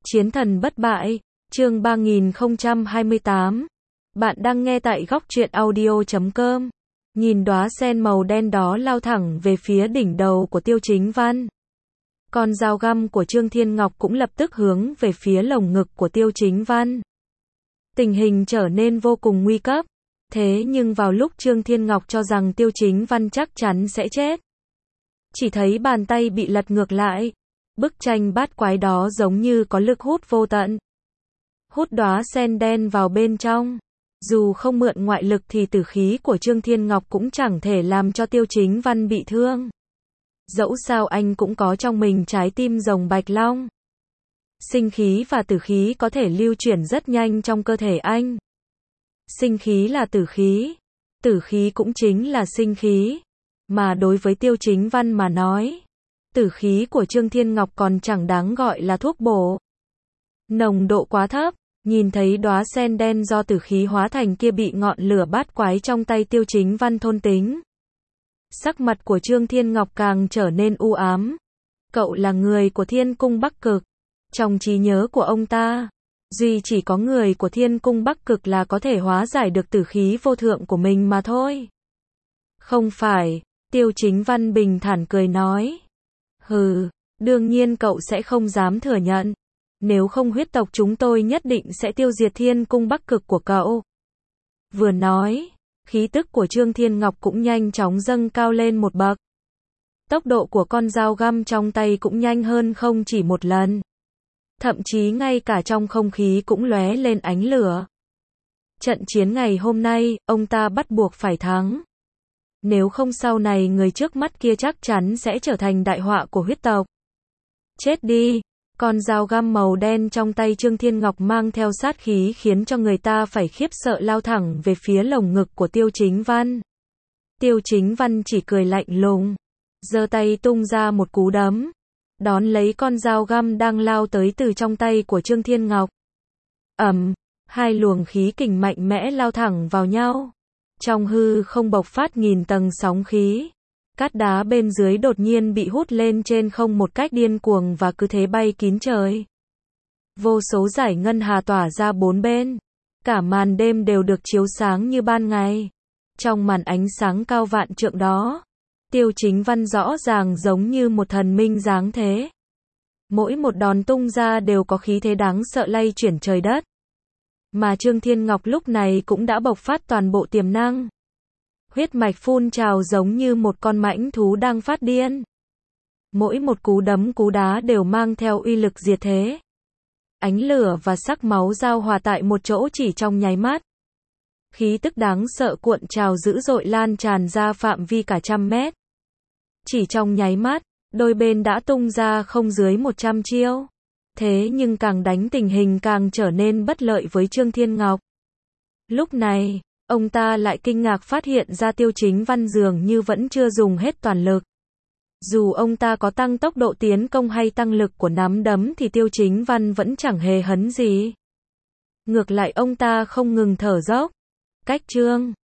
Chiến thần bất bại, chương 3028. Bạn đang nghe tại góc truyện audio.com. Nhìn đóa sen màu đen đó lao thẳng về phía đỉnh đầu của Tiêu Chính Văn. Con dao găm của Trương Thiên Ngọc cũng lập tức hướng về phía lồng ngực của Tiêu Chính Văn. Tình hình trở nên vô cùng nguy cấp. Thế nhưng vào lúc Trương Thiên Ngọc cho rằng Tiêu Chính Văn chắc chắn sẽ chết, chỉ thấy bàn tay bị lật ngược lại. Bức tranh bát quái đó giống như có lực hút vô tận, hút đóa sen đen vào bên trong. Dù không mượn ngoại lực thì tử khí của Trương Thiên Ngọc cũng chẳng thể làm cho Tiêu Chính Văn bị thương. Dẫu sao anh cũng có trong mình trái tim rồng bạch long. Sinh khí và tử khí có thể lưu chuyển rất nhanh trong cơ thể anh. Sinh khí là tử khí cũng chính là sinh khí. Mà đối với Tiêu Chính Văn mà nói, tử khí của Trương Thiên Ngọc còn chẳng đáng gọi là thuốc bổ. Nồng độ quá thấp, nhìn thấy đóa sen đen do tử khí hóa thành kia bị ngọn lửa bát quái trong tay Tiêu Chính Văn thôn tính. Sắc mặt của Trương Thiên Ngọc càng trở nên u ám. Cậu là người của Thiên Cung Bắc Cực. Trong trí nhớ của ông ta, duy chỉ có người của Thiên Cung Bắc Cực là có thể hóa giải được tử khí vô thượng của mình mà thôi. Không phải, Tiêu Chính Văn bình thản cười nói. Hừ, đương nhiên cậu sẽ không dám thừa nhận. Nếu không huyết tộc chúng tôi nhất định sẽ tiêu diệt Thiên Cung Bắc Cực của cậu. Vừa nói, khí tức của Trương Thiên Ngọc cũng nhanh chóng dâng cao lên một bậc. Tốc độ của con dao găm trong tay cũng nhanh hơn không chỉ một lần. Thậm chí ngay cả trong không khí cũng lóe lên ánh lửa. Trận chiến ngày hôm nay, ông ta bắt buộc phải thắng. Nếu không sau này người trước mắt kia chắc chắn sẽ trở thành đại họa của huyết tộc. Chết đi! Con dao găm màu đen trong tay Trương Thiên Ngọc mang theo sát khí khiến cho người ta phải khiếp sợ lao thẳng về phía lồng ngực của Tiêu Chính Văn. Tiêu Chính Văn chỉ cười lạnh lùng, giơ tay tung ra một cú đấm, đón lấy con dao găm đang lao tới từ trong tay của Trương Thiên Ngọc. Ầm, hai luồng khí kình mạnh mẽ lao thẳng vào nhau. Trong hư không bộc phát nghìn tầng sóng khí. Cát đá bên dưới đột nhiên bị hút lên trên không một cách điên cuồng và cứ thế bay kín trời. Vô số dải ngân hà tỏa ra bốn bên. Cả màn đêm đều được chiếu sáng như ban ngày. Trong màn ánh sáng cao vạn trượng đó, Tiêu Chính Văn rõ ràng giống như một thần minh giáng thế. Mỗi một đòn tung ra đều có khí thế đáng sợ lay chuyển trời đất. Mà Trương Thiên Ngọc lúc này cũng đã bộc phát toàn bộ tiềm năng. Huyết mạch phun trào giống như một con mãnh thú đang phát điên. Mỗi một cú đấm cú đá đều mang theo uy lực diệt thế. Ánh lửa và sắc máu giao hòa tại một chỗ chỉ trong nháy mắt. Khí tức đáng sợ cuộn trào dữ dội lan tràn ra phạm vi cả 100 mét. Chỉ trong nháy mắt, đôi bên đã tung ra không dưới 100 chiêu. Thế nhưng càng đánh tình hình càng trở nên bất lợi với Trương Thiên Ngọc. Lúc này, ông ta lại kinh ngạc phát hiện ra Tiêu Chính Văn dường như vẫn chưa dùng hết toàn lực. Dù ông ta có tăng tốc độ tiến công hay tăng lực của nắm đấm thì Tiêu Chính Văn vẫn chẳng hề hấn gì. Ngược lại ông ta không ngừng thở dốc. Cách Trương